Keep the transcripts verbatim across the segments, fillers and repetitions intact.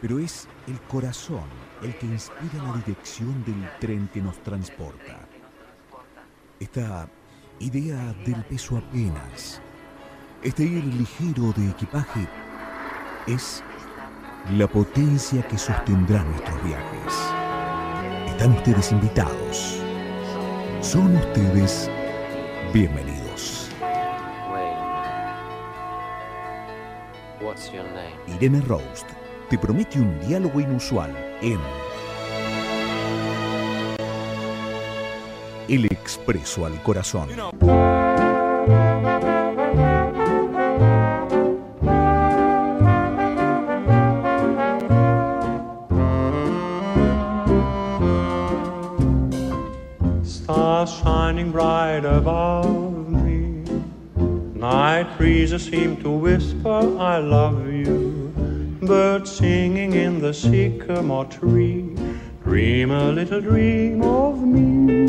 pero es el corazón el que inspira la dirección del tren que nos transporta. Esta idea del peso apenas, este ir ligero de equipaje, es la potencia que sostendrá nuestros viajes. Están ustedes invitados. Son ustedes bienvenidos. Irene Rost te promete un diálogo inusual en El Expreso al Corazón. Stars shining bright above me, night breezes seem to whisper I love you, birds singing in the sycamore tree dream a little dream of me.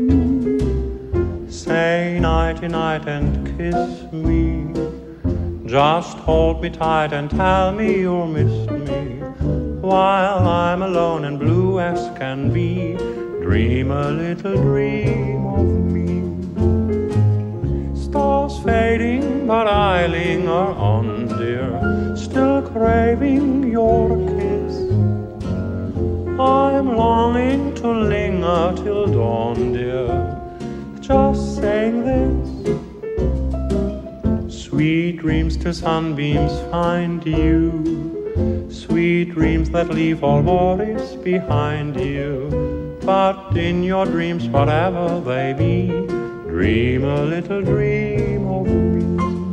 Say nighty night and kiss me, just hold me tight and tell me you'll miss me, while I'm alone and blue as can be. Dream a little dream of me. Stars fading, but I linger on, dear, still craving your kiss. I'm longing to linger till dawn, dear, just saying this. Sweet dreams till sunbeams find you, sweet dreams that leave all worries behind you. But in your dreams, whatever they be, dream a little dream of me.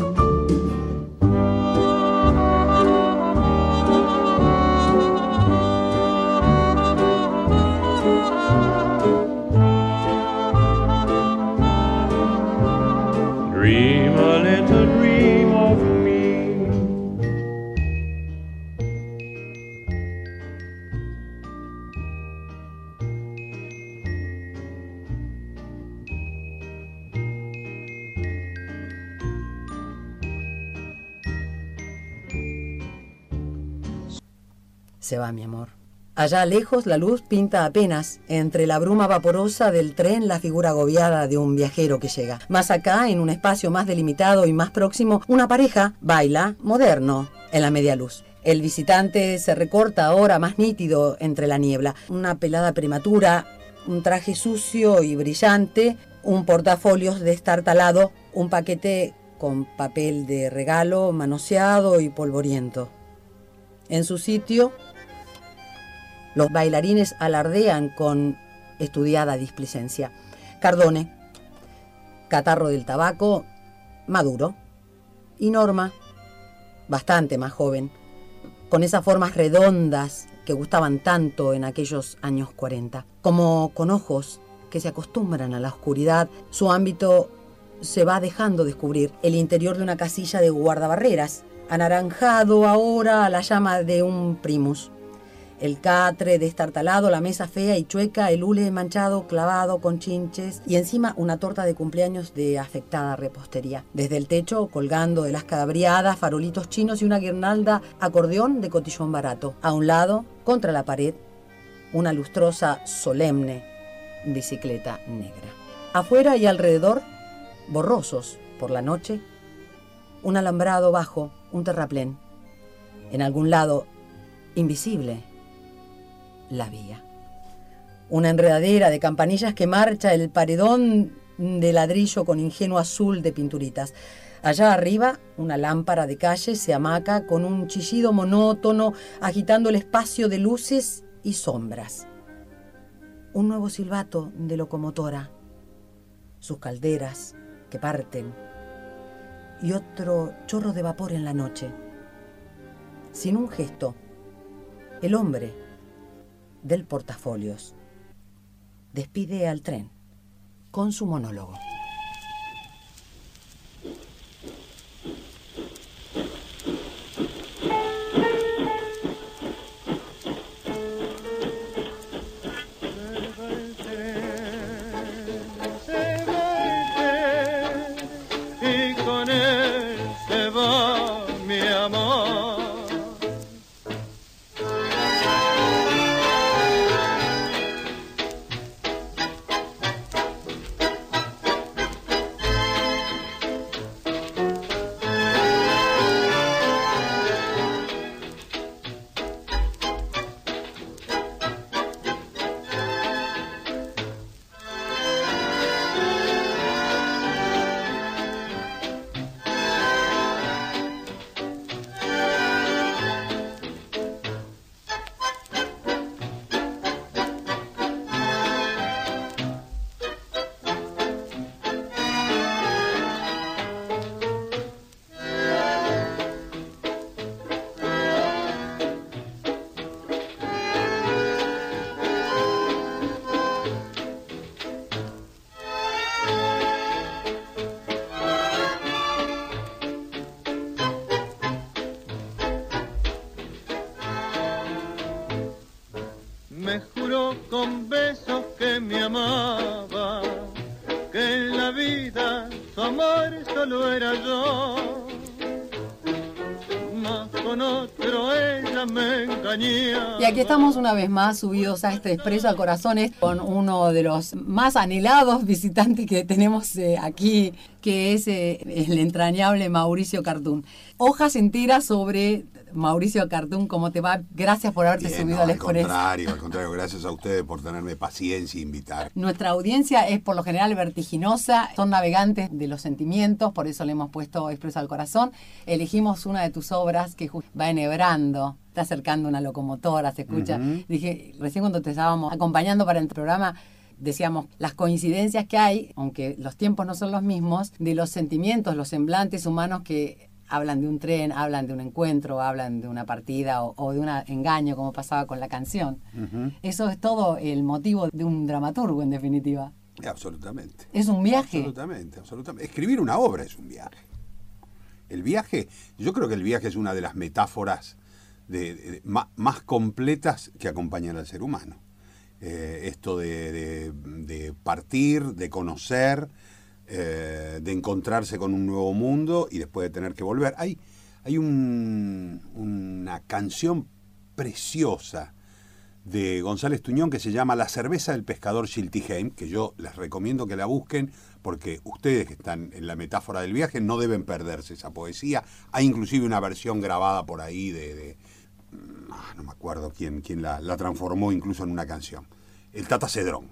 Dream a little dream of me. Se va, mi amor. Allá lejos la luz pinta apenas, entre la bruma vaporosa del tren, la figura agobiada de un viajero que llega. Más acá, en un espacio más delimitado y más próximo, una pareja baila moderno en la media luz. El visitante se recorta ahora más nítido entre la niebla. Una pelada prematura, un traje sucio y brillante, un portafolios destartalado, un paquete con papel de regalo manoseado y polvoriento. En su sitio, los bailarines alardean con estudiada displicencia. Cardone, catarro del tabaco, maduro. Y Norma, bastante más joven, con esas formas redondas que gustaban tanto en aquellos años cuarenta. Como con ojos que se acostumbran a la oscuridad, su ámbito se va dejando descubrir el interior de una casilla de guardabarreras, anaranjado ahora a la llama de un primus. El catre destartalado, la mesa fea y chueca, el hule manchado, clavado con chinches y encima una torta de cumpleaños de afectada repostería. Desde el techo, colgando de las cabriadas, farolitos chinos y una guirnalda acordeón de cotillón barato. A un lado, contra la pared, una lustrosa, solemne bicicleta negra. Afuera y alrededor, borrosos por la noche, un alambrado bajo, un terraplén. En algún lado, invisible, la vía. Una enredadera de campanillas que marcha el paredón de ladrillo con ingenuo azul de pinturitas. Allá arriba, una lámpara de calle se hamaca con un chillido monótono, agitando el espacio de luces y sombras. Un nuevo silbato de locomotora, sus calderas que parten, y otro chorro de vapor en la noche. Sin un gesto, el hombre del portafolios despide al tren con su monólogo. juró con besos que me amaba, que en la vida su amor solo era yo. Mas con otro ella me engañaba. Y aquí estamos una vez más subidos a este Expreso al Corazón con uno de los más anhelados visitantes que tenemos eh, aquí, que es eh, el entrañable Mauricio Cartún. Hojas enteras sobre Mauricio Cartún, ¿cómo te va? Gracias por haberte Bien, subido no, al al Expreso. contrario, al contrario, gracias a ustedes por tenerme paciencia e invitar. Nuestra audiencia es por lo general vertiginosa, son navegantes de los sentimientos, por eso le hemos puesto Expreso al Corazón. Elegimos una de tus obras que va enhebrando, está acercando una locomotora, se escucha. Uh-huh. Dije, recién cuando te estábamos acompañando para el programa, decíamos las coincidencias que hay, aunque los tiempos no son los mismos, de los sentimientos, los semblantes humanos que hablan de un tren, hablan de un encuentro, hablan de una partida o, o de un engaño, como pasaba con la canción. Uh-huh. Eso es todo el motivo de un dramaturgo, en definitiva. Absolutamente. Es un viaje. Absolutamente, absolutamente. Escribir una obra es un viaje. El viaje, yo creo que el viaje es una de las metáforas de, de, de, más, más completas que acompañan al ser humano. Eh, esto de, de, de partir, de conocer, Eh, de encontrarse con un nuevo mundo y después de tener que volver. Hay, hay un, una canción preciosa de González Tuñón que se llama La cerveza del pescador Schiltigheim, que yo les recomiendo que la busquen porque ustedes que están en la metáfora del viaje no deben perderse esa poesía. Hay inclusive una versión grabada por ahí de... de no me acuerdo quién, quién la, la transformó incluso en una canción. El Tata Cedrón.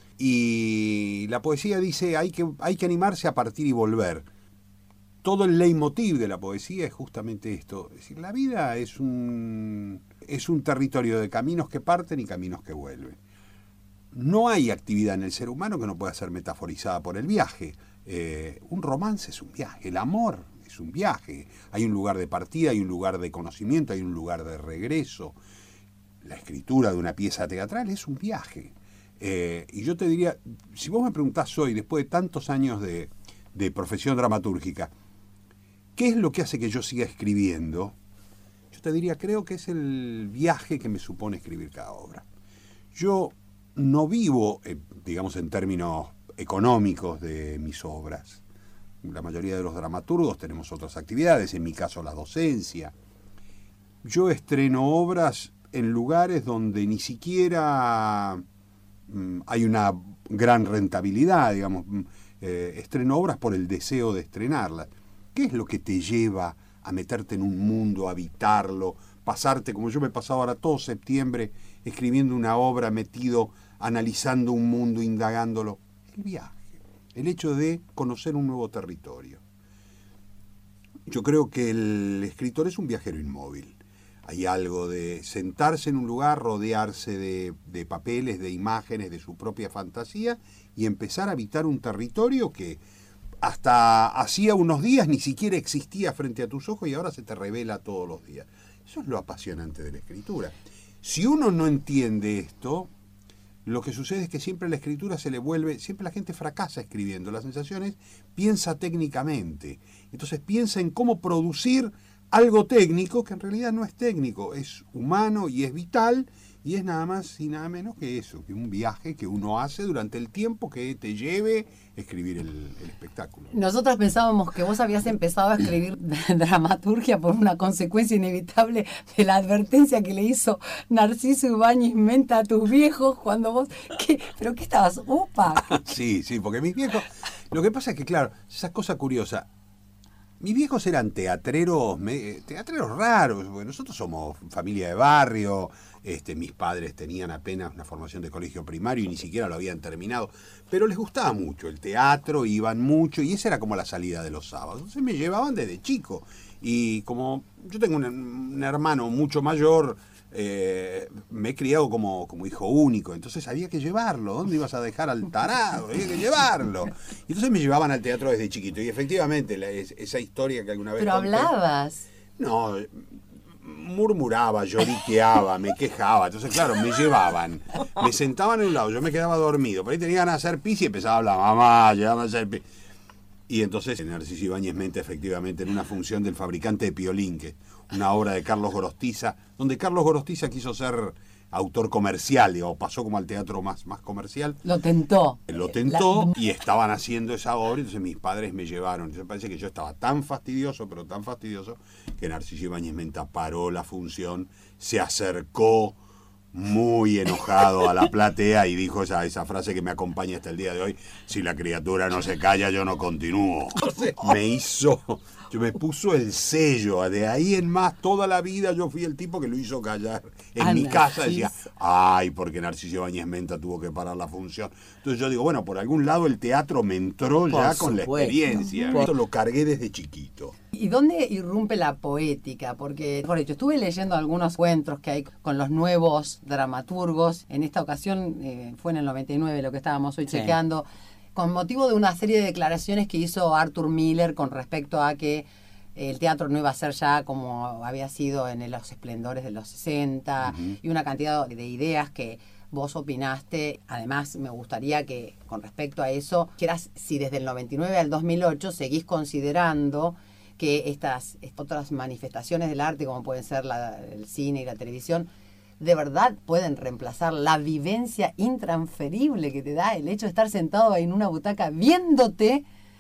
Y la poesía dice, hay que, hay que animarse a partir y volver. Todo el leitmotiv de la poesía es justamente esto. Es decir, la vida es un, es un territorio de caminos que parten y caminos que vuelven. No hay actividad en el ser humano que no pueda ser metaforizada por el viaje. Eh, un romance es un viaje, el amor es un viaje. Hay un lugar de partida, hay un lugar de conocimiento, hay un lugar de regreso. La escritura de una pieza teatral es un viaje. Eh, y yo te diría, si vos me preguntás hoy, después de tantos años de, de profesión dramatúrgica, ¿qué es lo que hace que yo siga escribiendo? Yo te diría, creo que es el viaje que me supone escribir cada obra. Yo no vivo, eh, digamos, en términos económicos de mis obras. La mayoría de los dramaturgos tenemos otras actividades, en mi caso la docencia. Yo estreno obras en lugares donde ni siquiera hay una gran rentabilidad, digamos, eh, estreno obras por el deseo de estrenarlas. ¿Qué es lo que te lleva a meterte en un mundo, a habitarlo, pasarte, como yo me he pasado ahora todo septiembre, escribiendo una obra, metido, analizando un mundo, indagándolo? El viaje, el hecho de conocer un nuevo territorio. Yo creo que el escritor es un viajero inmóvil. Hay algo de sentarse en un lugar, rodearse de, de papeles, de imágenes, de su propia fantasía y empezar a habitar un territorio que hasta hacía unos días ni siquiera existía frente a tus ojos y ahora se te revela todos los días. Eso es lo apasionante de la escritura. Si uno no entiende esto, lo que sucede es que siempre la escritura se le vuelve, siempre la gente fracasa escribiendo. La sensación es, piensa técnicamente. Entonces piensa en cómo producir algo técnico que en realidad no es técnico, es humano y es vital y es nada más y nada menos que eso, que un viaje que uno hace durante el tiempo que te lleve a escribir el, el espectáculo. Nosotros pensábamos que vos habías empezado a escribir dramaturgia por una consecuencia inevitable de la advertencia que le hizo Narciso Ibáñez Menta a tus viejos cuando vos... ¿qué? ¿Pero qué estabas? ¡Upa! Sí, sí, porque mis viejos... Lo que pasa es que, claro, esa cosa curiosa... Mis viejos eran teatreros, me, teatreros raros, porque nosotros somos familia de barrio, este, mis padres tenían apenas una formación de colegio primario y ni siquiera lo habían terminado, pero les gustaba mucho el teatro, iban mucho y esa era como la salida de los sábados. Entonces me llevaban desde chico y como yo tengo un, un hermano mucho mayor, eh, me he criado como, como hijo único, entonces había que llevarlo. ¿Dónde ibas a dejar al tarado? Había que llevarlo. Y entonces me llevaban al teatro desde chiquito y efectivamente la, es, esa historia que alguna vez pero conté, hablabas. No, murmuraba, lloriqueaba, me quejaba. Entonces, claro, me llevaban, me sentaban en un lado, yo me quedaba dormido, por ahí tenía ganas de hacer pis y empezaba a hablar, mamá, llévame a hacer pis. Y entonces Narciso Ibáñez Menta, efectivamente, en una función del fabricante de Piolín, que una obra de Carlos Gorostiza, donde Carlos Gorostiza quiso ser autor comercial, digamos, pasó como al teatro más, más comercial. Lo tentó. Lo tentó la... y estaban haciendo esa obra, entonces mis padres me llevaron. Entonces parece que yo estaba tan fastidioso, pero tan fastidioso, que Narciso Ibáñez Menta paró la función, se acercó muy enojado a la platea y dijo esa, esa frase que me acompaña hasta el día de hoy: si la criatura no se calla, yo no continúo. Me hizo, yo me puso el sello, de ahí en más toda la vida yo fui el tipo que lo hizo callar. En ah, mi Narciso. casa decía, ay, porque Narciso Ibáñez Menta tuvo que parar la función. Entonces yo digo, bueno, por algún lado el teatro me entró por ya con supuesto. La experiencia. Por... Esto lo cargué desde chiquito. ¿Y dónde irrumpe la poética? Porque, por hecho, estuve leyendo algunos encuentros que hay con los nuevos dramaturgos. En esta ocasión, eh, fue en el noventa y nueve lo que estábamos hoy sí. chequeando, con motivo de una serie de declaraciones que hizo Arthur Miller con respecto a que el teatro no iba a ser ya como había sido en los esplendores de los sesenta, uh-huh. y una cantidad de ideas que vos opinaste. Además, me gustaría que, con respecto a eso, quieras, si desde el noventa y nueve al dos mil ocho seguís considerando que estas otras manifestaciones del arte, como pueden ser la, el cine y la televisión, de verdad pueden reemplazar la vivencia intransferible que te da el hecho de estar sentado ahí en una butaca viéndote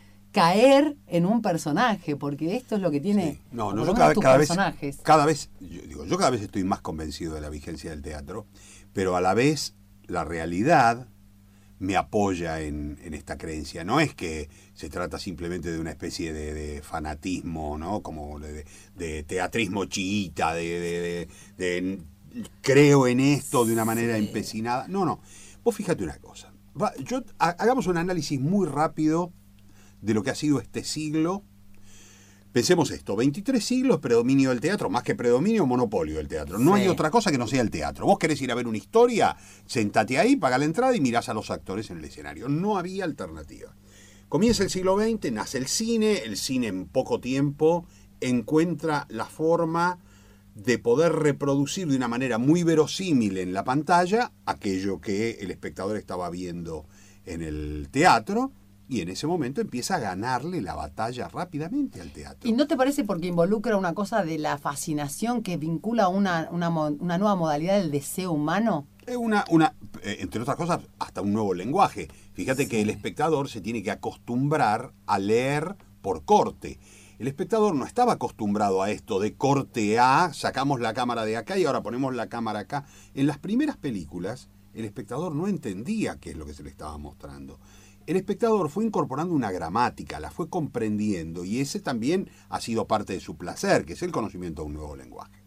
caer en un personaje, porque esto es lo que tiene sí. no, no, yo cada, tus cada personajes. Vez, cada vez, yo, digo, yo cada vez estoy más convencido de la vigencia del teatro, pero a la vez la realidad me apoya en, en esta creencia. No es que se trata simplemente de una especie de, de fanatismo, ¿no? Como de, de teatrismo chiita, de, de, de, de creo en esto de una manera sí. empecinada. No, no. Vos fíjate una cosa. Va, yo, ha, hagamos un análisis muy rápido de lo que ha sido este siglo. Pensemos esto, veintitrés siglos, predominio del teatro, más que predominio, monopolio del teatro. No sí. hay otra cosa que no sea el teatro. Vos querés ir a ver una historia, sentate ahí, paga la entrada y mirás a los actores en el escenario. No había alternativa. Comienza el siglo veinte, nace el cine, el cine en poco tiempo encuentra la forma de poder reproducir de una manera muy verosímil en la pantalla aquello que el espectador estaba viendo en el teatro. Y en ese momento empieza a ganarle la batalla rápidamente al teatro. ¿Y no te parece porque involucra una cosa de la fascinación que vincula una, una, una nueva modalidad del deseo humano? Es una, una, entre otras cosas, hasta un nuevo lenguaje. Fíjate sí. que el espectador se tiene que acostumbrar a leer por corte. El espectador no estaba acostumbrado a esto de corte A, sacamos la cámara de acá y ahora ponemos la cámara acá. En las primeras películas, el espectador no entendía qué es lo que se le estaba mostrando. El espectador fue incorporando una gramática, la fue comprendiendo, y ese también ha sido parte de su placer, que es el conocimiento de un nuevo lenguaje.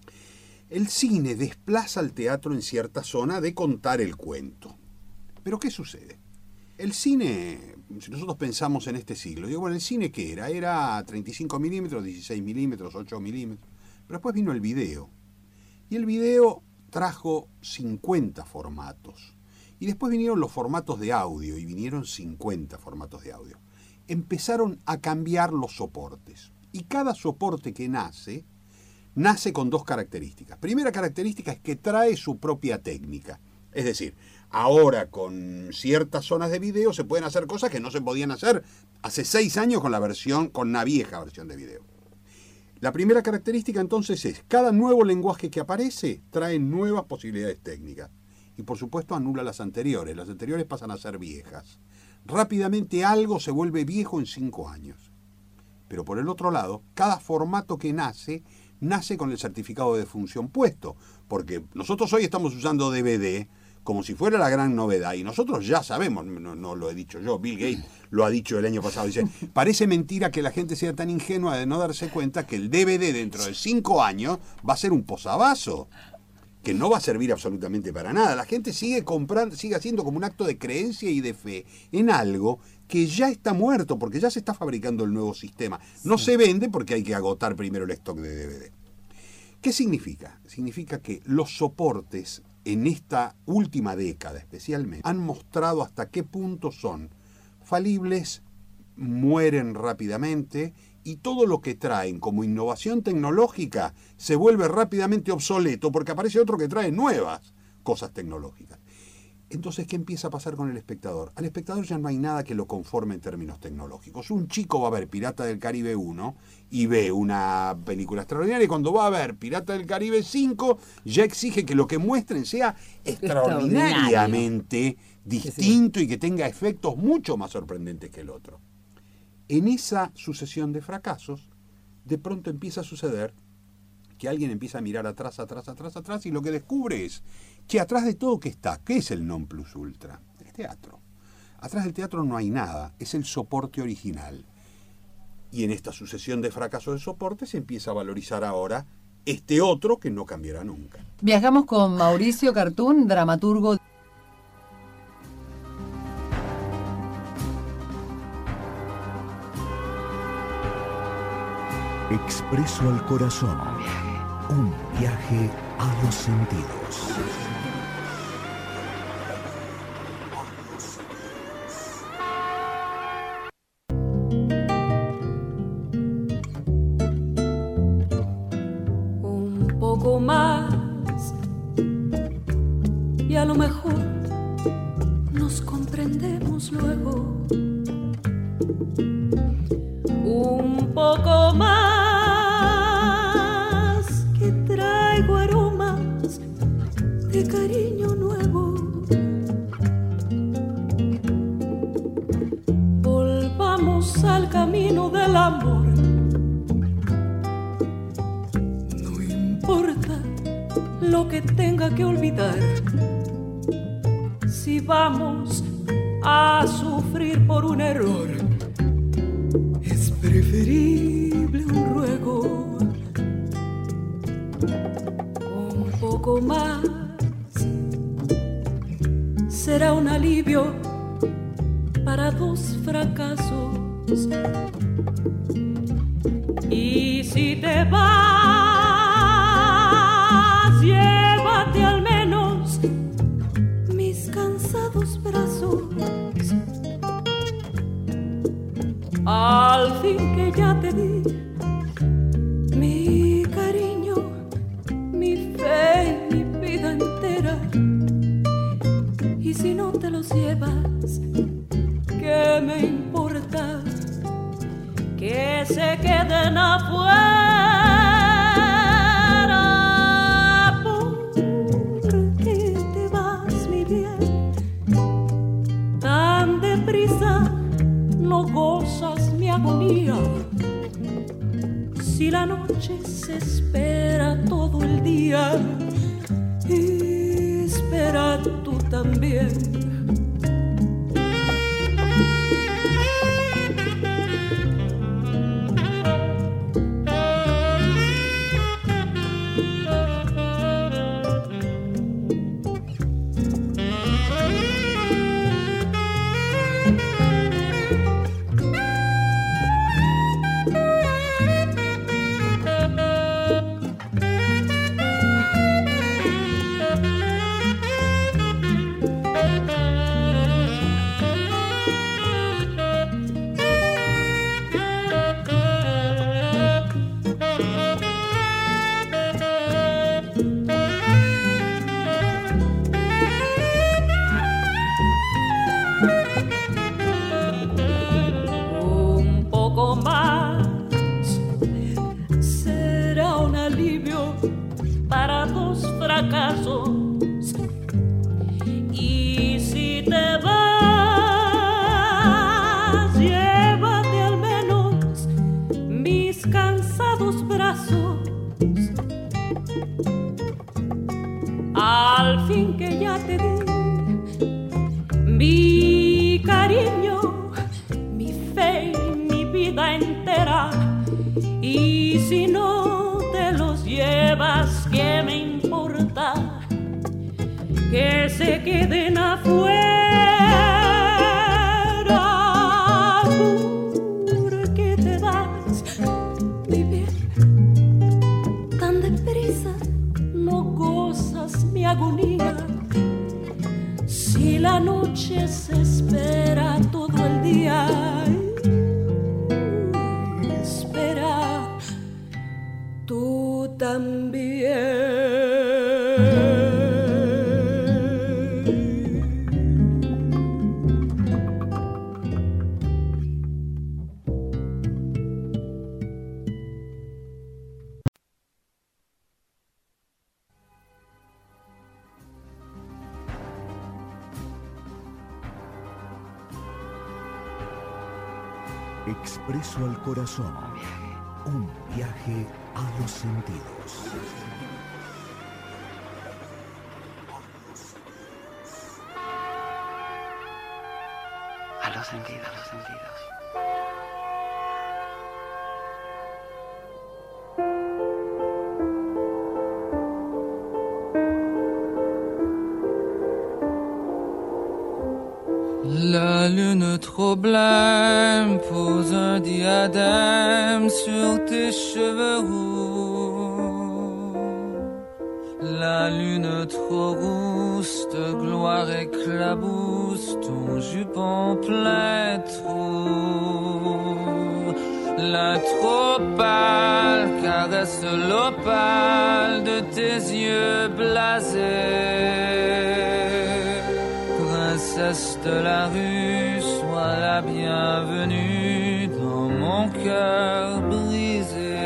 El cine desplaza al teatro en cierta zona de contar el cuento. ¿Pero qué sucede? El cine, si nosotros pensamos en este siglo, digo, bueno, ¿el cine qué era? Era treinta y cinco milímetros, dieciséis milímetros, ocho milímetros. Pero después vino el video. Y el video trajo cincuenta formatos. Y después vinieron los formatos de audio, y vinieron cincuenta formatos de audio. Empezaron a cambiar los soportes. Y cada soporte que nace, nace con dos características. Primera característica es que trae su propia técnica. Es decir, ahora con ciertas zonas de video se pueden hacer cosas que no se podían hacer hace seis años con la versión, con la vieja versión de video. La primera característica entonces es, cada nuevo lenguaje que aparece trae nuevas posibilidades técnicas. Y por supuesto anula las anteriores. Las anteriores pasan a ser viejas. Rápidamente algo se vuelve viejo en cinco años. Pero por el otro lado, cada formato que nace, nace con el certificado de función puesto. Porque nosotros hoy estamos usando D V D como si fuera la gran novedad. Y nosotros ya sabemos, no, no lo he dicho yo, Bill Gates lo ha dicho el año pasado. Dice, parece mentira que la gente sea tan ingenua de no darse cuenta que el D V D dentro de cinco años va a ser un posavasos, que no va a servir absolutamente para nada. La gente sigue comprando, sigue haciendo como un acto de creencia y de fe en algo que ya está muerto, porque ya se está fabricando el nuevo sistema. No sí. se vende porque hay que agotar primero el stock de D V D. ¿Qué significa? Significa que los soportes en esta última década especialmente han mostrado hasta qué punto son falibles, mueren rápidamente, y todo lo que traen como innovación tecnológica se vuelve rápidamente obsoleto porque aparece otro que trae nuevas cosas tecnológicas. Entonces, ¿qué empieza a pasar con el espectador? Al espectador ya no hay nada que lo conforme en términos tecnológicos. Un chico va a ver Pirata del Caribe uno y ve una película extraordinaria, y cuando va a ver Pirata del Caribe cinco ya exige que lo que muestren sea extraordinariamente distinto y que tenga efectos mucho más sorprendentes que el otro. En esa sucesión de fracasos, de pronto empieza a suceder que alguien empieza a mirar atrás, atrás, atrás, atrás, y lo que descubre es que atrás de todo, ¿qué está? ¿Qué es el non plus ultra? El teatro. Atrás del teatro no hay nada, es el soporte original. Y en esta sucesión de fracasos de soporte se empieza a valorizar ahora este otro que no cambiará nunca. Viajamos con Mauricio Cartún, dramaturgo. Expreso al corazón. Un viaje a los sentidos. Un poco más y a lo mejor nos comprendemos luego. Un poco más, que traigo aromas de cariño nuevo. Volvamos al camino del amor. No importa lo que tenga que olvidar, si vamos a sufrir por un error. Es preferible un ruego. Un poco más será un alivio para dos fracasos. Y si te vas, llévate al menos mis cansados brazos. Al fin que ya te di mi cariño, mi fe y mi vida entera. Y si no te los llevas, ¿qué me importa? Que se queden afuera. ¿Por qué te vas, mi bien? Tan deprisa no gozas mi agonía. Si la noche se espera todo el día, espera tú también. Y si te vas, llévate al menos mis cansados brazos. Al fin que ya te di mi cariño, mi fe y mi vida entera. Y si no te los llevas, ¿qué me importa? Que se queden afuera. ¿Por qué te vas, mi bien? Tan deprisa no gozas mi agonía. Si la noche se espera todo el día, espera tú también. Expreso al corazón. Un viaje a los sentidos. A los sentidos, a los sentidos. La lune trop blême pose un diadème sur tes cheveux roux. La lune trop rousse de gloire éclabousse ton jupon plein trou. La trop pâle caresse l'opale de tes yeux blasés. Princesse de la rue, sois la bienvenue dans mon cœur brisé.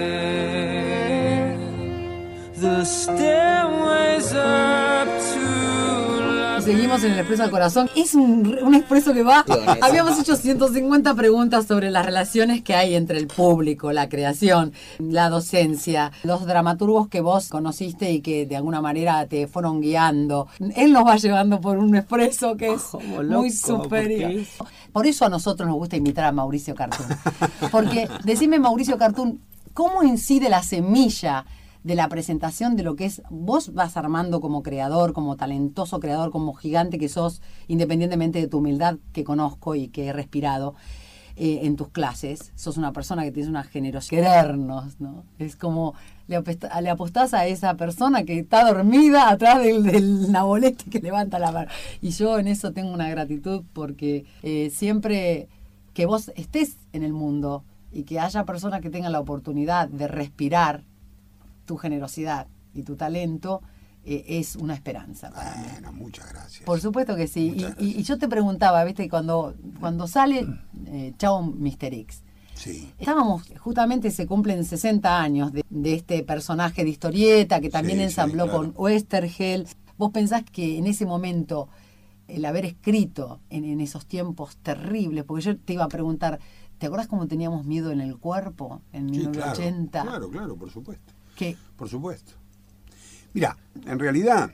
The stairways up to la... Seguimos en el Expreso al Corazón. Es un, un expreso que va... Habíamos hecho ciento cincuenta preguntas sobre las relaciones que hay entre el público, la creación, la docencia, los dramaturgos que vos conociste y que de alguna manera te fueron guiando. Él nos va llevando por un expreso que es Como muy loco, superior. porque- Por eso a nosotros nos gusta imitar a Mauricio Cartún. Porque, decime, Mauricio Cartún, ¿cómo incide la semilla de la presentación de lo que es, vos vas armando como creador, como talentoso creador, como gigante que sos, independientemente de tu humildad que conozco y que he respirado eh, en tus clases, sos una persona que tienes una generosidad, querernos, ¿no? Es como le, apesta- le apostás a esa persona que está dormida atrás del, del nabolete que levanta la mano. Y yo en eso tengo una gratitud porque eh, siempre que vos estés en el mundo y que haya personas que tengan la oportunidad de respirar tu generosidad y tu talento, eh, es una esperanza para mí. Bueno, muchas gracias. Por supuesto que sí. Y, Muchas y- y yo te preguntaba, viste, cuando, cuando sale eh, Chao mister X, Sí. estábamos, justamente se cumplen sesenta años de, de este personaje de historieta que también Sí, ensambló sí, claro. con Westergel. ¿Vos pensás que en ese momento el haber escrito en, en esos tiempos terribles, porque yo te iba a preguntar, ¿te acuerdas cómo teníamos miedo en el cuerpo en Sí, mil novecientos ochenta? Claro, claro, claro, por supuesto. Que Por supuesto. Mira, en realidad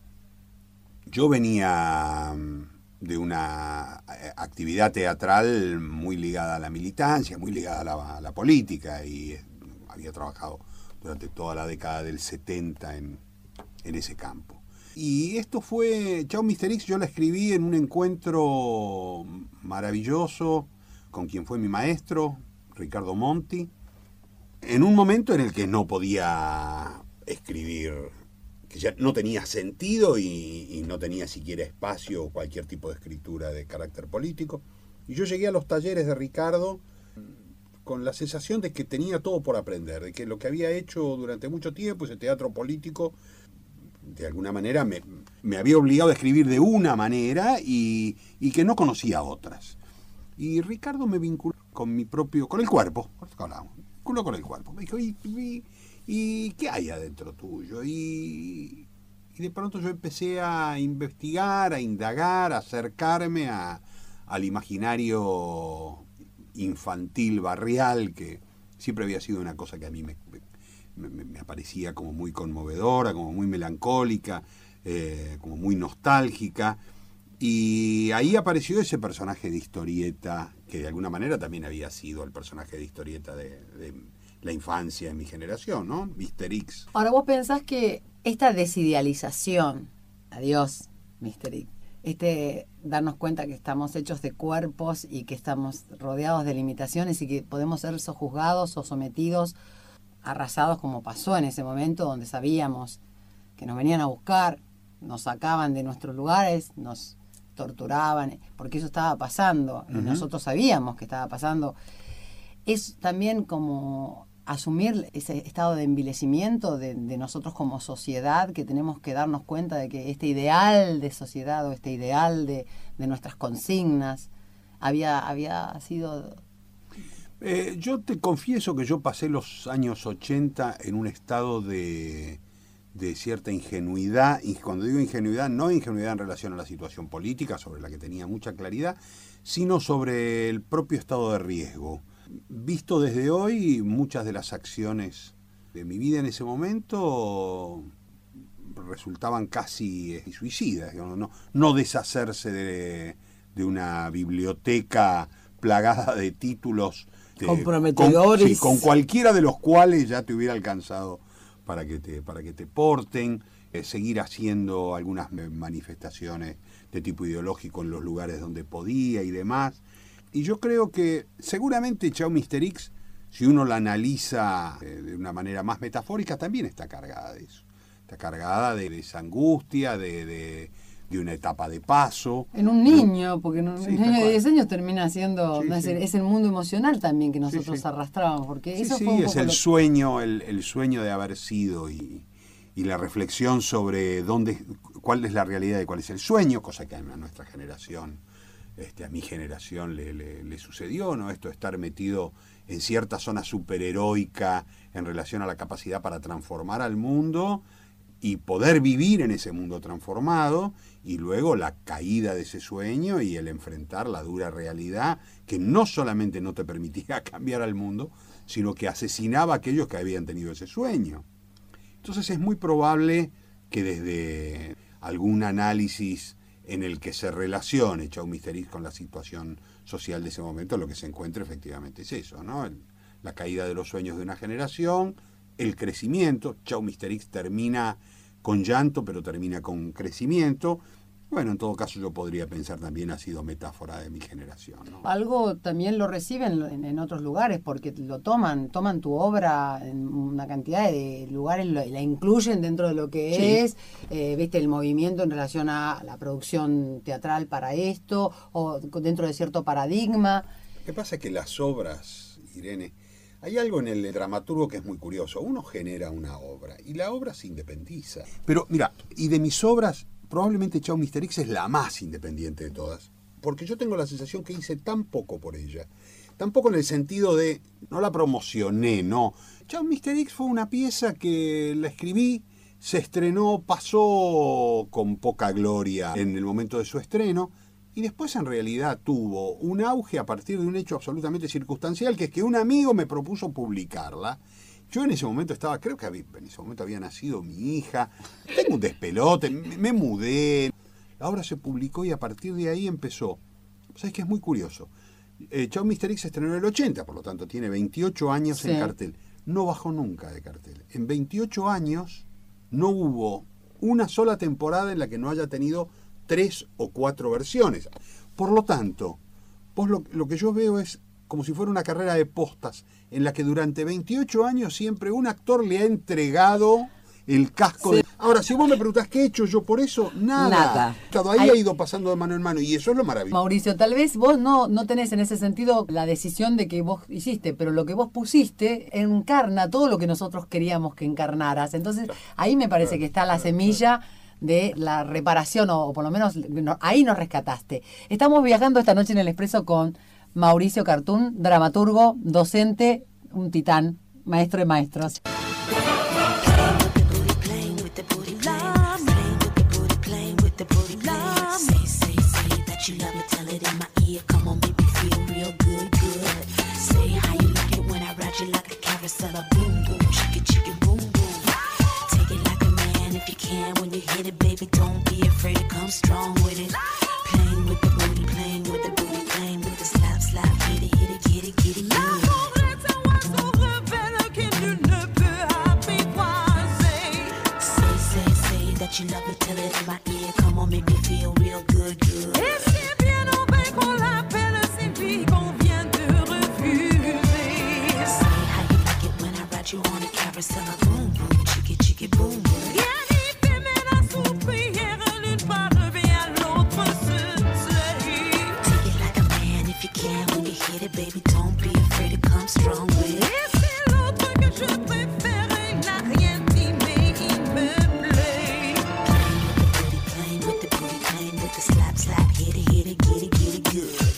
yo venía mm, de una eh, actividad teatral muy ligada a la militancia, muy ligada a la, a la política, y eh, había trabajado durante toda la década del setenta en, en ese campo. Y esto fue, Chao mister X, yo la escribí en un encuentro maravilloso con quien fue mi maestro, Ricardo Monti, en un momento en el que no podía escribir, que ya no tenía sentido y, y no tenía siquiera espacio o cualquier tipo de escritura de carácter político. Y yo llegué a los talleres de Ricardo con la sensación de que tenía todo por aprender, de que lo que había hecho durante mucho tiempo, ese teatro político, de alguna manera me, me había obligado a escribir de una manera y, y que no conocía otras. Y Ricardo me vinculó con mi propio, con el cuerpo, por eso que hablamos, vinculó con el cuerpo. Me dijo, ¿y, y, y qué hay adentro tuyo? Y, y de pronto yo empecé a investigar, a indagar, a acercarme a, al imaginario infantil, barrial, que siempre había sido una cosa que a mí me, me, me, me aparecía como muy conmovedora, como muy melancólica, eh, como muy nostálgica. Y ahí apareció ese personaje de historieta, que de alguna manera también había sido el personaje de historieta de, de la infancia de mi generación, ¿no? mister X. ahora vos pensás que esta desidealización, adiós, mister X, este darnos cuenta que estamos hechos de cuerpos y que estamos rodeados de limitaciones y que podemos ser sojuzgados o sometidos, arrasados como pasó en ese momento donde sabíamos que nos venían a buscar, nos sacaban de nuestros lugares, nos torturaban, porque eso estaba pasando y Ujú. nosotros sabíamos que estaba pasando. Es también como asumir ese estado de envilecimiento de, de nosotros como sociedad, que tenemos que darnos cuenta de que este ideal de sociedad o este ideal de, de nuestras consignas había, había sido... Eh, yo te confieso que yo pasé los años ochenta en un estado de, de cierta ingenuidad, y cuando digo ingenuidad, no ingenuidad en relación a la situación política, sobre la que tenía mucha claridad, sino sobre el propio estado de riesgo. visto desde hoy, muchas de las acciones de mi vida en ese momento resultaban casi eh, suicidas, digamos, no, no deshacerse de, de una biblioteca plagada de títulos de, comprometedores, con, sí, con cualquiera de los cuales ya te hubiera alcanzado para que te, para que te porten, eh, seguir haciendo algunas manifestaciones de tipo ideológico en los lugares donde podía y demás. Y yo creo que seguramente Chao mister X, si uno la analiza eh, de una manera más metafórica, también está cargada de eso. Está cargada de, de esa angustia, de, de, de una etapa de paso. En un niño, porque en un Sí, niño tal de cual. diez años termina siendo, Sí, no, es, sí. el, es el mundo emocional también que nosotros Sí, sí. arrastramos, porque Sí, eso sí, fue un es poco el lo- sueño, el, el sueño de haber sido y, y la reflexión sobre dónde, cuál es la realidad y cuál es el sueño, cosa que a nuestra generación, este, a mi generación le, le, le sucedió, ¿no? Esto de estar metido en cierta zona superheroica en relación a la capacidad para transformar al mundo y poder vivir en ese mundo transformado, y luego la caída de ese sueño y el enfrentar la dura realidad que no solamente no te permitía cambiar al mundo, sino que asesinaba a aquellos que habían tenido ese sueño. Entonces es muy probable que desde algún análisis en el que se relacione Chao mister X con la situación social de ese momento, lo que se encuentre efectivamente es eso, ¿no? El, la caída de los sueños de una generación, el crecimiento. Chao mister X termina con llanto, pero termina con crecimiento. Bueno, en todo caso yo podría pensar también ha sido metáfora de mi generación, ¿no? Algo también lo reciben en, en otros lugares, porque lo toman, toman tu obra en una cantidad de lugares, lo- la incluyen dentro de lo que Sí. es, eh, viste, el movimiento en relación a la producción teatral para esto, o dentro de cierto paradigma. Lo que pasa es que las obras, Irene, hay algo en el dramaturgo que es muy curioso. Uno genera una obra y la obra se independiza. Pero mira, y de mis obras, probablemente Chao mister X es la más independiente de todas. Porque yo tengo la sensación que hice tan poco por ella. Tampoco en el sentido de, no la promocioné, no. Chao mister X fue una pieza que la escribí, se estrenó, pasó con poca gloria en el momento de su estreno, y después en realidad tuvo un auge a partir de un hecho absolutamente circunstancial, que es que un amigo me propuso publicarla. Yo en ese momento estaba, creo que había, en ese momento había nacido mi hija, tengo un despelote, me, me mudé. La obra se publicó y a partir de ahí empezó. ¿Sabes qué? Es muy curioso. Eh, Chao mister X se estrenó en el ochenta, por lo tanto tiene veintiocho años Sí. en cartel. No bajó nunca de cartel. En veintiocho años no hubo una sola temporada en la que no haya tenido tres o cuatro versiones. Por lo tanto, vos lo, lo que yo veo es como si fuera una carrera de postas, en la que durante veintiocho años siempre un actor le ha entregado el casco. Sí. De... Ahora, si vos me preguntás qué he hecho yo por eso, nada. Nada. Todo ahí Hay- ha ido pasando de mano en mano, y eso es lo maravilloso. Mauricio, tal vez vos no, no tenés en ese sentido la decisión de que vos hiciste, pero lo que vos pusiste encarna todo lo que nosotros queríamos que encarnaras. Entonces, ahí me parece que está la semilla de la reparación, o, o por lo menos no, ahí nos rescataste. Estamos viajando esta noche en el Expreso con Mauricio Cartún, dramaturgo, docente, un titán, maestro de maestros. Playing with the booty, playing, playing with the booty, playing with the booty, playing. Say, say, say that you love me, tell it in my ear. Come on, make me feel real good, good. Say how you like it when I ride you like a carousel, a boom, boom, chicken, chicken, boom, boom. Take it like a man if you can. When you hit it, baby, don't be afraid to come strong with it. Playing with the booty, playing with the booty, playing with the slap, slap, hit it, hit it, get it, get it, good. Say, say, say that you love me, tell it in my ear. Come on, make me feel real good, good. Et c'est bien en vain qu'on l'appelle, c'est lui qu'on vient de refuser. Say how you like it when I ride you on a carousel, a boom, boom, chicky, chicky, boom, boom. Rien n'y fait, mais la sous-prière, l'une parle bien, l'autre se tait. Take it like a man if you can. When you hit it, baby, don't be afraid to come strong with it. Et c'est l'autre que je préfère, il n'a rien dit, mais il me plaît. Playing with the booty, playing with the booty, playing with the slap, slap, hit it, hit it, get it, get it, good.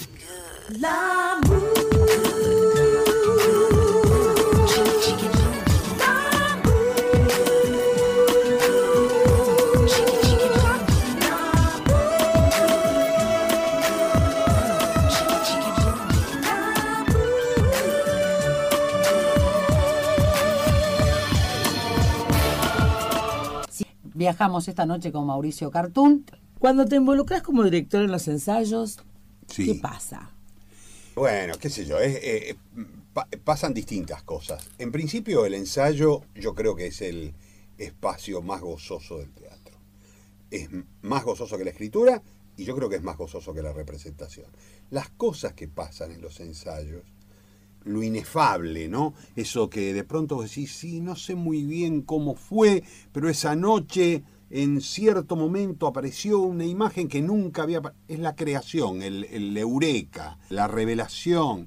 Viajamos esta noche con Mauricio Cartún. Cuando te involucras como director en los ensayos, Sí. ¿qué pasa? Bueno, qué sé yo, es, eh, pa- pasan distintas cosas. En principio, el ensayo yo creo que es el espacio más gozoso del teatro. Es más gozoso que la escritura y yo creo que es más gozoso que la representación. Las cosas que pasan en los ensayos, lo inefable, ¿no? Eso que de pronto vos decís, sí, no sé muy bien cómo fue, pero esa noche en cierto momento apareció una imagen que nunca había... apa- Es la creación, el, el eureka, la revelación.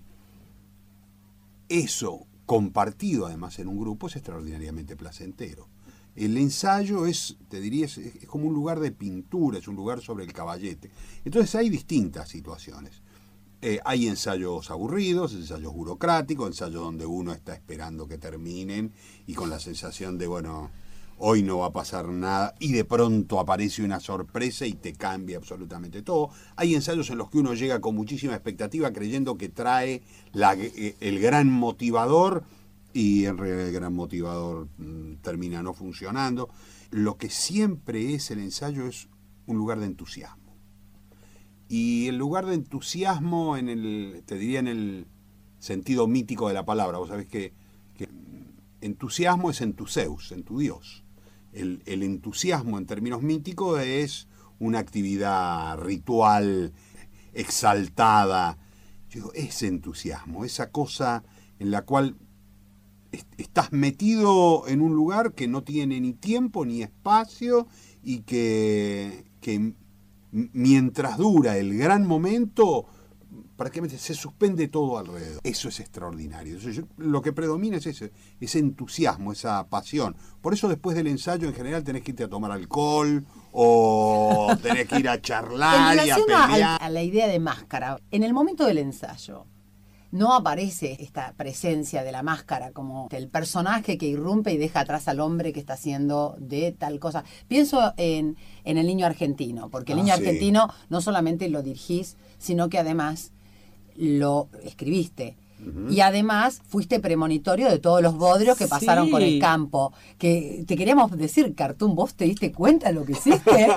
Eso, compartido además en un grupo, es extraordinariamente placentero. El ensayo es, te diría, es, es como un lugar de pintura, es un lugar sobre el caballete. Entonces hay distintas situaciones. Eh, hay ensayos aburridos, ensayos burocráticos, ensayos donde uno está esperando que terminen y con la sensación de, bueno, hoy no va a pasar nada, y de pronto aparece una sorpresa y te cambia absolutamente todo. Hay ensayos en los que uno llega con muchísima expectativa creyendo que trae la, el gran motivador y en realidad el gran motivador mm, termina no funcionando. Lo que siempre es el ensayo es un lugar de entusiasmo. Y el lugar de entusiasmo, en el, te diría en el sentido mítico de la palabra, vos sabés que, que entusiasmo es en tu Zeus, en tu Dios. El, el entusiasmo en términos míticos es una actividad ritual, exaltada. Yo digo, ese entusiasmo, esa cosa en la cual est- estás metido en un lugar que no tiene ni tiempo ni espacio y que, que mientras dura el gran momento, prácticamente se suspende todo alrededor. Eso es extraordinario. Eso yo, lo que predomina es ese, ese entusiasmo, esa pasión. Por eso después del ensayo en general tenés que irte a tomar alcohol o tenés que ir a charlar En y a relación a, pelear. a la idea de máscara, en el momento del ensayo, no aparece esta presencia de la máscara como el personaje que irrumpe y deja atrás al hombre que está haciendo de tal cosa. Pienso en, en El Niño Argentino, porque El Ah, Niño sí. Argentino no solamente lo dirigís, sino que además lo escribiste. Ujú. Y además fuiste premonitorio de todos los bodrios que pasaron Sí. por el campo. Que te queríamos decir, Cartoon, ¿vos te diste cuenta de lo que hiciste?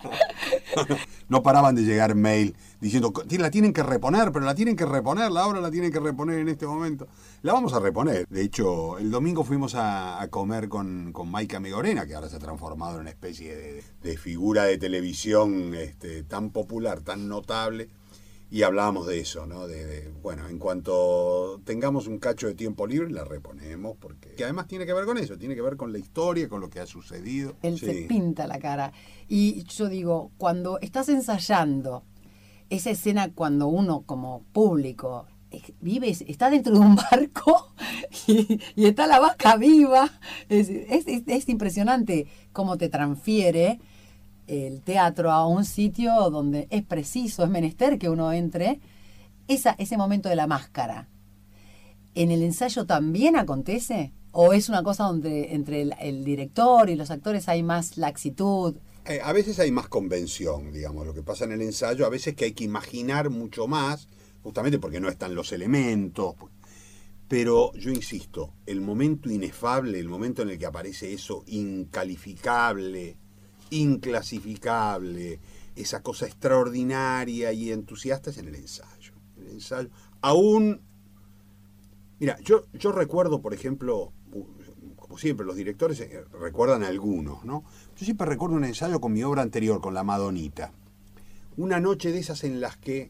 No paraban de llegar mail diciendo, la tienen que reponer, pero la tienen que reponer, la obra la tienen que reponer en este momento. La vamos a reponer. De hecho, el domingo fuimos a, a comer con, con Maika Migorena, que ahora se ha transformado en una especie de, de figura de televisión este, tan popular, tan notable. Y hablábamos de eso, ¿no? De, de, bueno, en cuanto tengamos un cacho de tiempo libre, la reponemos, porque que además tiene que ver con eso, tiene que ver con la historia, con lo que ha sucedido. Él Sí. se pinta la cara. Y yo digo, cuando estás ensayando esa escena, cuando uno como público es- vive, está dentro de un barco y, y está la vaca viva, es, es, es- es impresionante cómo te transfiere el teatro a un sitio donde es preciso, es menester que uno entre. Esa, ese momento de la máscara, ¿en el ensayo también acontece? ¿O es una cosa donde entre el, el director y los actores hay más laxitud? Eh, a veces hay más convención, digamos, lo que pasa en el ensayo, a veces que hay que imaginar mucho más, justamente porque no están los elementos. Pero yo insisto, el momento inefable, el momento en el que aparece eso incalificable, inclasificable, esa cosa extraordinaria y entusiasta es en el ensayo. El ensayo, aún, mira, yo, yo recuerdo, por ejemplo, como siempre, los directores eh, recuerdan algunos, ¿no? Yo siempre recuerdo un ensayo con mi obra anterior, con La Madonita. Una noche de esas en las que,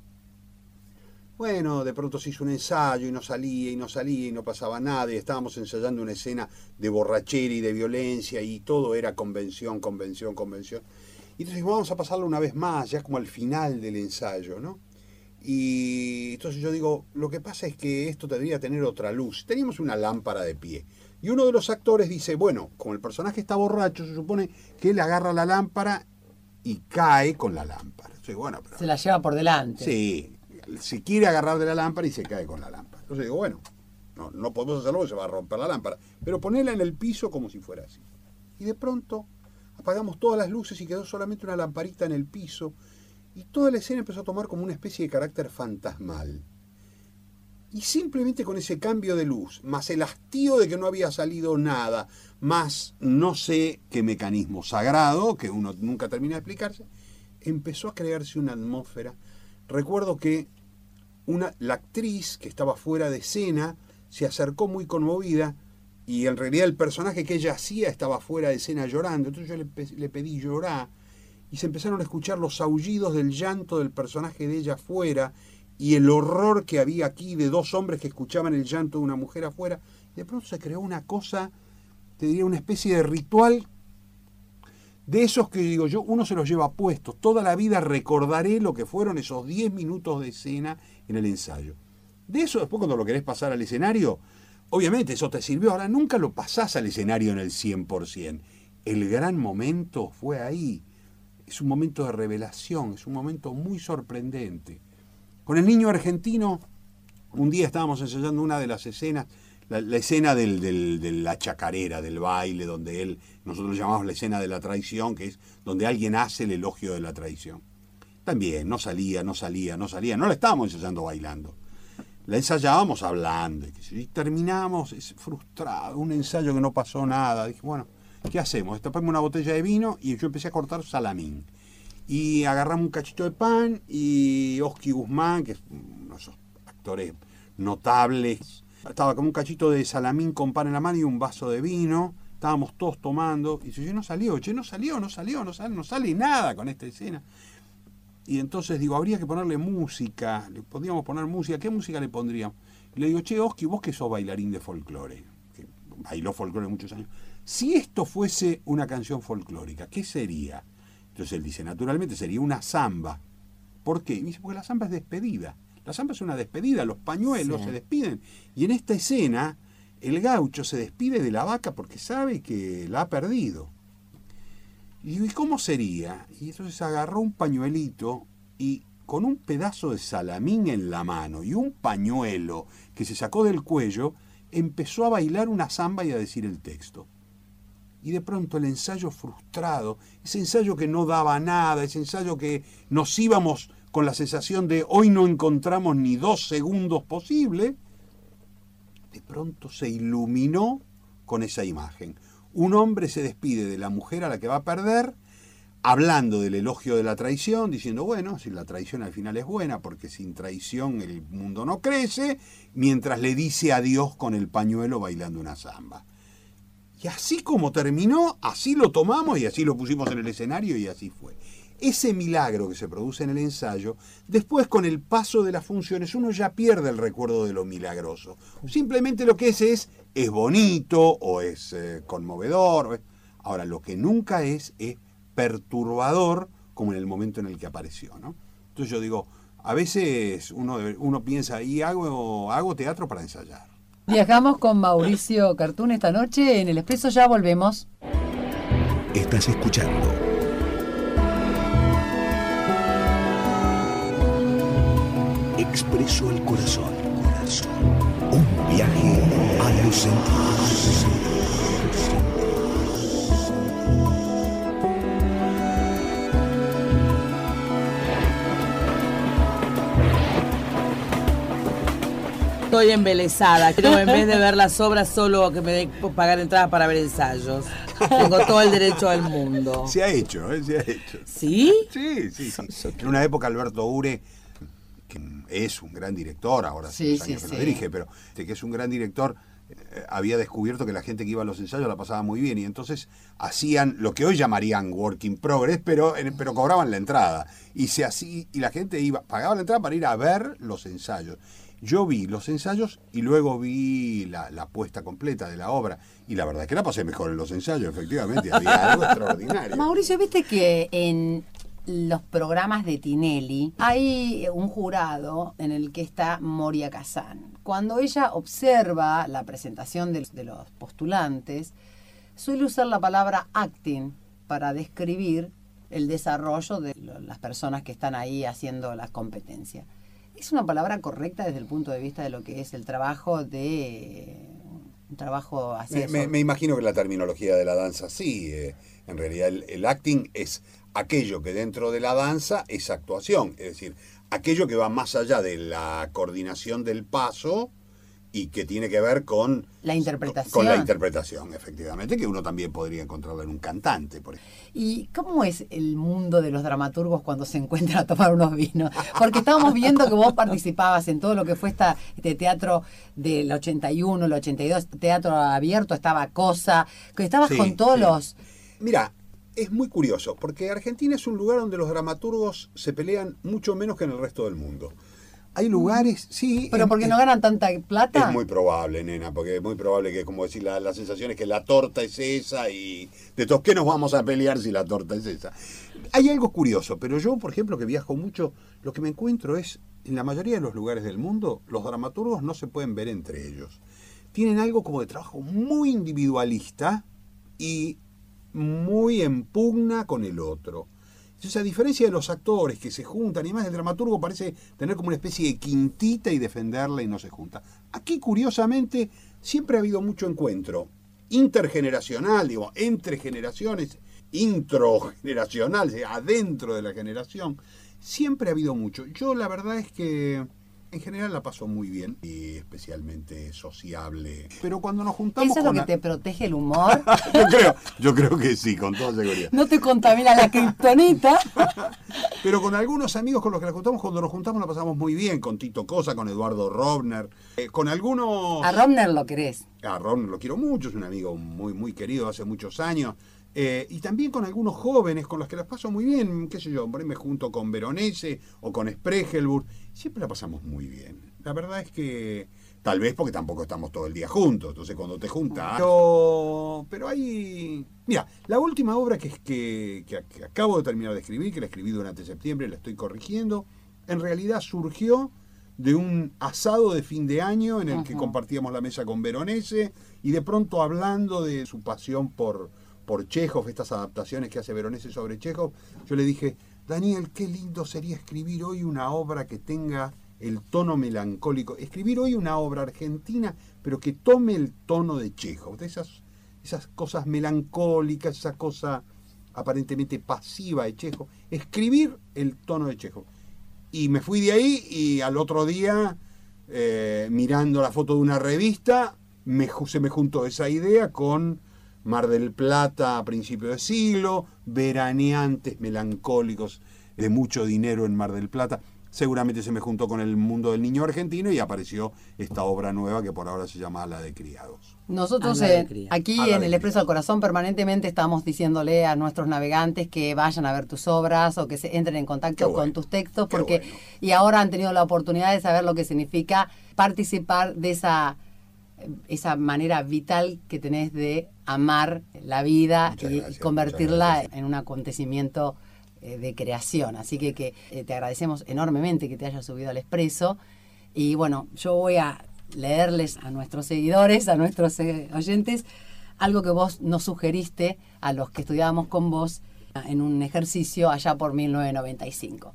bueno, de pronto se hizo un ensayo y no salía y no salía y no pasaba nada y estábamos ensayando una escena de borrachera y de violencia y todo era convención, convención, convención. Y entonces vamos a pasarlo una vez más, ya como al final del ensayo, ¿no? Y entonces yo digo, lo que pasa es que esto debería tener otra luz. Teníamos una lámpara de pie. Y uno de los actores dice, bueno, como el personaje está borracho, se supone que él agarra la lámpara y cae con la lámpara. Sí, bueno, pero, Se la lleva por delante. sí, se quiere agarrar de la lámpara y se cae con la lámpara. Entonces digo, bueno, no, no podemos hacerlo porque se va a romper la lámpara. Pero ponela en el piso como si fuera así. Y de pronto apagamos todas las luces y quedó solamente una lamparita en el piso. Y toda la escena empezó a tomar como una especie de carácter fantasmal. Y simplemente con ese cambio de luz, más el hastío de que no había salido nada, más no sé qué mecanismo sagrado, que uno nunca termina de explicarse, empezó a crearse una atmósfera. Recuerdo que una, la actriz que estaba fuera de escena se acercó muy conmovida y en realidad el personaje que ella hacía estaba fuera de escena llorando. Entonces yo le, le pedí llorar y se empezaron a escuchar los aullidos del llanto del personaje de ella afuera y el horror que había aquí de dos hombres que escuchaban el llanto de una mujer afuera. Y de pronto se creó una cosa, te diría, una especie de ritual de esos que digo yo, uno se los lleva puestos. Toda la vida recordaré lo que fueron esos diez minutos de escena en el ensayo. De eso después cuando lo querés pasar al escenario, obviamente eso te sirvió. Ahora nunca lo pasás al escenario en el cien por ciento. El gran momento fue ahí. Es un momento de revelación, es un momento muy sorprendente. Con el niño argentino, un día estábamos ensayando una de las escenas, la, la escena del, del, de la chacarera, del baile, donde él, nosotros llamamos la escena de la traición, que es donde alguien hace el elogio de la traición. También, no salía, no salía, no salía, no la estábamos ensayando bailando. La ensayábamos hablando, y terminamos es frustrado, un ensayo que no pasó nada. Dije, bueno, ¿qué hacemos? Tapamos una botella de vino y yo empecé a cortar salamín. Y agarramos un cachito de pan y Oski Guzmán, que es uno de esos actores notables, estaba con un cachito de salamín con pan en la mano y un vaso de vino. Estábamos todos tomando y yo, no salió, che, no salió, no salió, no sale, no sale nada con esta escena. Y entonces digo, habría que ponerle música, le podríamos poner música, ¿qué música le pondríamos? Y le digo, che, Oski, vos que sos bailarín de folclore, que bailó folclore muchos años, si esto fuese una canción folclórica, ¿qué sería? Entonces él dice, naturalmente sería una samba. ¿Por qué? Y dice, porque la samba es despedida. La samba es una despedida, los pañuelos sí. se despiden. Y en esta escena, el gaucho se despide de la vaca porque sabe que la ha perdido. Y digo, ¿y cómo sería? Y entonces agarró un pañuelito y con un pedazo de salamín en la mano y un pañuelo que se sacó del cuello, empezó a bailar una samba y a decir el texto. Y de pronto el ensayo frustrado, ese ensayo que no daba nada, ese ensayo que nos íbamos con la sensación de hoy no encontramos ni dos segundos posible, de pronto se iluminó con esa imagen. Un hombre se despide de la mujer a la que va a perder, hablando del elogio de la traición, diciendo, bueno, si la traición al final es buena, porque sin traición el mundo no crece, mientras le dice adiós con el pañuelo bailando una samba. Y así como terminó, así lo tomamos y así lo pusimos en el escenario y así fue. Ese milagro que se produce en el ensayo, después con el paso de las funciones uno ya pierde el recuerdo de lo milagroso. Simplemente lo que es es, es bonito o es eh, conmovedor. O es... Ahora, lo que nunca es, es perturbador como en el momento en el que apareció, ¿no? Entonces yo digo, a veces uno, uno piensa, y hago, hago teatro para ensayar. Viajamos con Mauricio Cartún esta noche en el Expreso, ya volvemos. Estás escuchando Expreso al Corazón. Un viaje a los sentidos. Estoy embelesada, pero en vez de ver las obras solo que me den pagar entradas para ver ensayos. Tengo todo el derecho del mundo. Se ha hecho, ¿eh? Se ha hecho. ¿Sí? Sí, sí, sí. En una época Alberto Ure, que es un gran director, ahora hace sí, unos años sí, que sí. lo dirige, pero que es un gran director, eh, había descubierto que la gente que iba a los ensayos la pasaba muy bien y entonces hacían lo que hoy llamarían work in progress, pero, pero cobraban la entrada. Y, se hacía, y la gente iba, pagaba la entrada para ir a ver los ensayos. Yo vi los ensayos y luego vi la, la puesta completa de la obra. Y la verdad es que la pasé mejor en los ensayos, efectivamente. Había algo extraordinario. Mauricio, viste que en los programas de Tinelli hay un jurado en el que está Moria Kazan. Cuando ella observa la presentación de, de los postulantes, suele usar la palabra acting para describir el desarrollo de las personas que están ahí haciendo las competencias. ¿Es una palabra correcta desde el punto de vista de lo que es el trabajo de un trabajo así? Me, me, me imagino que la terminología de la danza sí. Eh, en realidad el, el acting es aquello que dentro de la danza es actuación. Es decir, aquello que va más allá de la coordinación del paso y que tiene que ver con La interpretación. Con la interpretación, efectivamente, que uno también podría encontrarla en un cantante, por ejemplo. ¿Y cómo es el mundo de los dramaturgos cuando se encuentran a tomar unos vinos? Porque estábamos viendo que vos participabas en todo lo que fue esta, este teatro del ochenta y uno, el ochenta y dos, teatro abierto, estaba Cosa, que estabas Sí, con todos sí. los... Mira, es muy curioso, porque Argentina es un lugar donde los dramaturgos se pelean mucho menos que en el resto del mundo. Hay lugares, sí... ¿Pero es- porque es- no ganan tanta plata? Es muy probable, nena, porque es muy probable que, como decir, la, la sensación es que la torta es esa y de todos qué nos vamos a pelear si la torta es esa. Hay algo curioso, pero yo, por ejemplo, que viajo mucho, lo que me encuentro es, en la mayoría de los lugares del mundo, los dramaturgos no se pueden ver entre ellos. Tienen algo como de trabajo muy individualista y muy en pugna con el otro. Entonces, a diferencia de los actores que se juntan, y además el dramaturgo parece tener como una especie de quintita y defenderla y no se junta. Aquí, curiosamente, siempre ha habido mucho encuentro intergeneracional, digo, entre generaciones, introgeneracional, o sea, adentro de la generación. Siempre ha habido mucho. Yo la verdad es que en general la paso muy bien y especialmente sociable. Pero cuando nos juntamos ¿Eso es lo con que a- te protege el humor? yo creo, yo creo que sí, con toda seguridad. ¿No te contamina la kriptonita? Pero con algunos amigos con los que nos juntamos, cuando nos juntamos la pasamos muy bien, con Tito Cosa, con Eduardo Robner, eh, con algunos... A Romner lo querés. A Ron lo quiero mucho, es un amigo muy muy querido hace muchos años. Eh, y también con algunos jóvenes con los que las paso muy bien, qué sé yo, por ahí me junto con Veronese o con Spregelburg, siempre la pasamos muy bien. La verdad es que, tal vez porque tampoco estamos todo el día juntos, entonces cuando te juntas... Pero, pero hay... Mira, la última obra que, que, que, que acabo de terminar de escribir, que la escribí durante septiembre, la estoy corrigiendo, en realidad surgió de un asado de fin de año en el que Ajá. compartíamos la mesa con Veronese y de pronto hablando de su pasión por, por Chekhov, estas adaptaciones que hace Veronese sobre Chekhov, yo le dije, Daniel, qué lindo sería escribir hoy una obra que tenga el tono melancólico, escribir hoy una obra argentina, pero que tome el tono de Chekhov, de esas, esas cosas melancólicas, esa cosa aparentemente pasiva de Chekhov, escribir el tono de Chekhov. Y me fui de ahí y al otro día, eh, mirando la foto de una revista, me, ju- se me juntó esa idea con Mar del Plata a principio de siglo, veraneantes melancólicos de mucho dinero en Mar del Plata. Seguramente se me juntó con el mundo del niño argentino y apareció esta obra nueva que por ahora se llama La de Criados. Nosotros A la de eh, cría. aquí A la en de el cría. Expreso al Corazón permanentemente estamos diciéndole a nuestros navegantes que vayan a ver tus obras o que se entren en contacto Qué bueno, con tus textos, qué porque bueno. y ahora han tenido la oportunidad de saber lo que significa participar de esa esa manera vital que tenés de amar la vida Muchas y, gracias, convertirla muchas gracias. en un acontecimiento eh, de creación. Así que, que eh, te agradecemos enormemente que te hayas subido al Expreso. Y bueno, yo voy a leerles a nuestros seguidores, a nuestros eh, oyentes, algo que vos nos sugeriste a los que estudiábamos con vos en un ejercicio allá por mil novecientos noventa y cinco.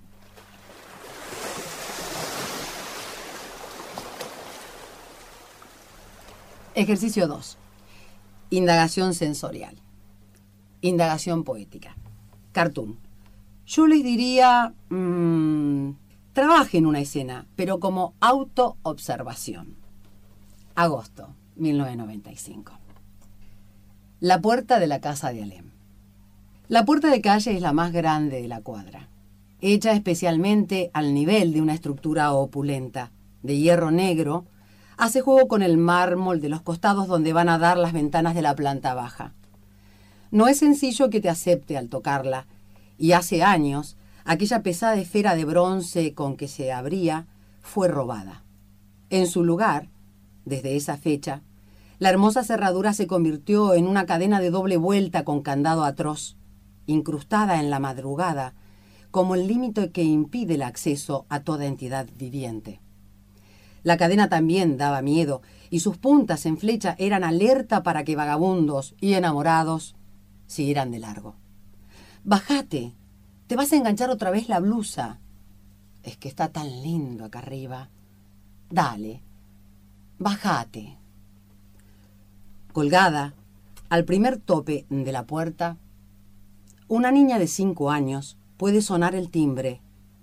Ejercicio dos. Indagación sensorial. Indagación poética. Cartoon. Yo les diría, mmm, trabajen una escena, pero como autoobservación. Agosto, mil novecientos noventa y cinco. La puerta de la casa de Alem. La puerta de calle es la más grande de la cuadra, hecha especialmente al nivel de una estructura opulenta, de hierro negro. Hace juego con el mármol de los costados donde van a dar las ventanas de la planta baja. No es sencillo que te acepte al tocarla, y hace años aquella pesada esfera de bronce con que se abría fue robada. En su lugar, desde esa fecha, la hermosa cerradura se convirtió en una cadena de doble vuelta con candado atroz, incrustada en la madrugada, como el límite que impide el acceso a toda entidad viviente. La cadena también daba miedo, y sus puntas en flecha eran alerta para que vagabundos y enamorados siguieran de largo. «Bájate, te vas a enganchar otra vez la blusa. Es que está tan lindo acá arriba. Dale, bájate». Colgada, al primer tope de la puerta, una niña de cinco años puede sonar el timbre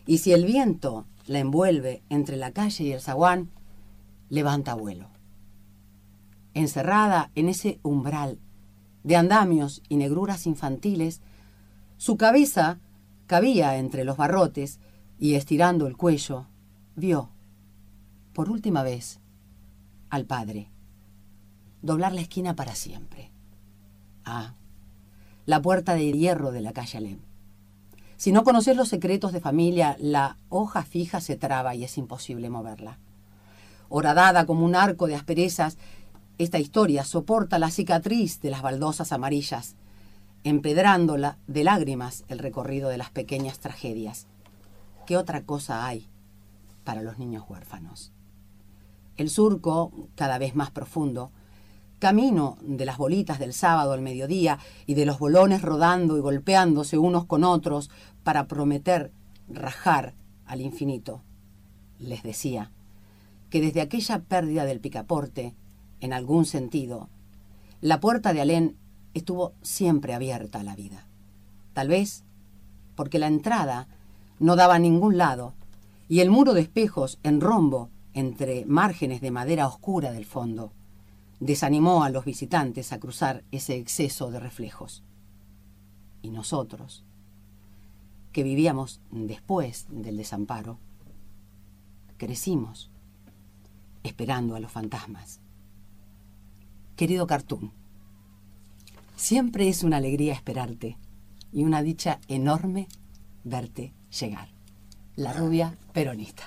Y si el viento la envuelve entre la calle y el zaguán, levanta vuelo. Encerrada en ese umbral de andamios y negruras infantiles, su cabeza cabía entre los barrotes y, estirando el cuello, vio, por última vez, al padre doblar la esquina para siempre. Ah, la puerta de hierro de la calle Alem. Si no conoces los secretos de familia, la hoja fija se traba y es imposible moverla. Horadada como un arco de asperezas, esta historia soporta la cicatriz de las baldosas amarillas, empedrando de lágrimas el recorrido de las pequeñas tragedias. ¿Qué otra cosa hay para los niños huérfanos? El surco, cada vez más profundo, camino de las bolitas del sábado al mediodía y de los bolones rodando y golpeándose unos con otros para prometer rajar al infinito. Les decía que desde aquella pérdida del picaporte, en algún sentido, la puerta de Alén estuvo siempre abierta a la vida. Tal vez porque la entrada no daba a ningún lado y el muro de espejos en rombo entre márgenes de madera oscura del fondo desanimó a los visitantes a cruzar ese exceso de reflejos. Y nosotros, que vivíamos después del desamparo, crecimos esperando a los fantasmas. Querido Cartoon, siempre es una alegría esperarte y una dicha enorme verte llegar. La rubia peronista.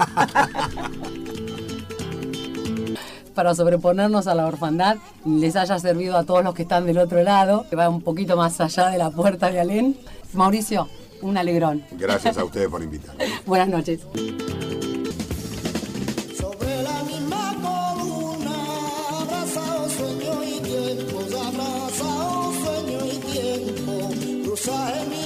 Para sobreponernos a la orfandad, les haya servido a todos los que están del otro lado, que va un poquito más allá de la puerta de Alén. Mauricio, un alegrón. Gracias a ustedes por invitarme. Buenas noches. Sobre la misma columna, abrazado sueño y tiempo, abrazado sueño y tiempo, cruzaje mi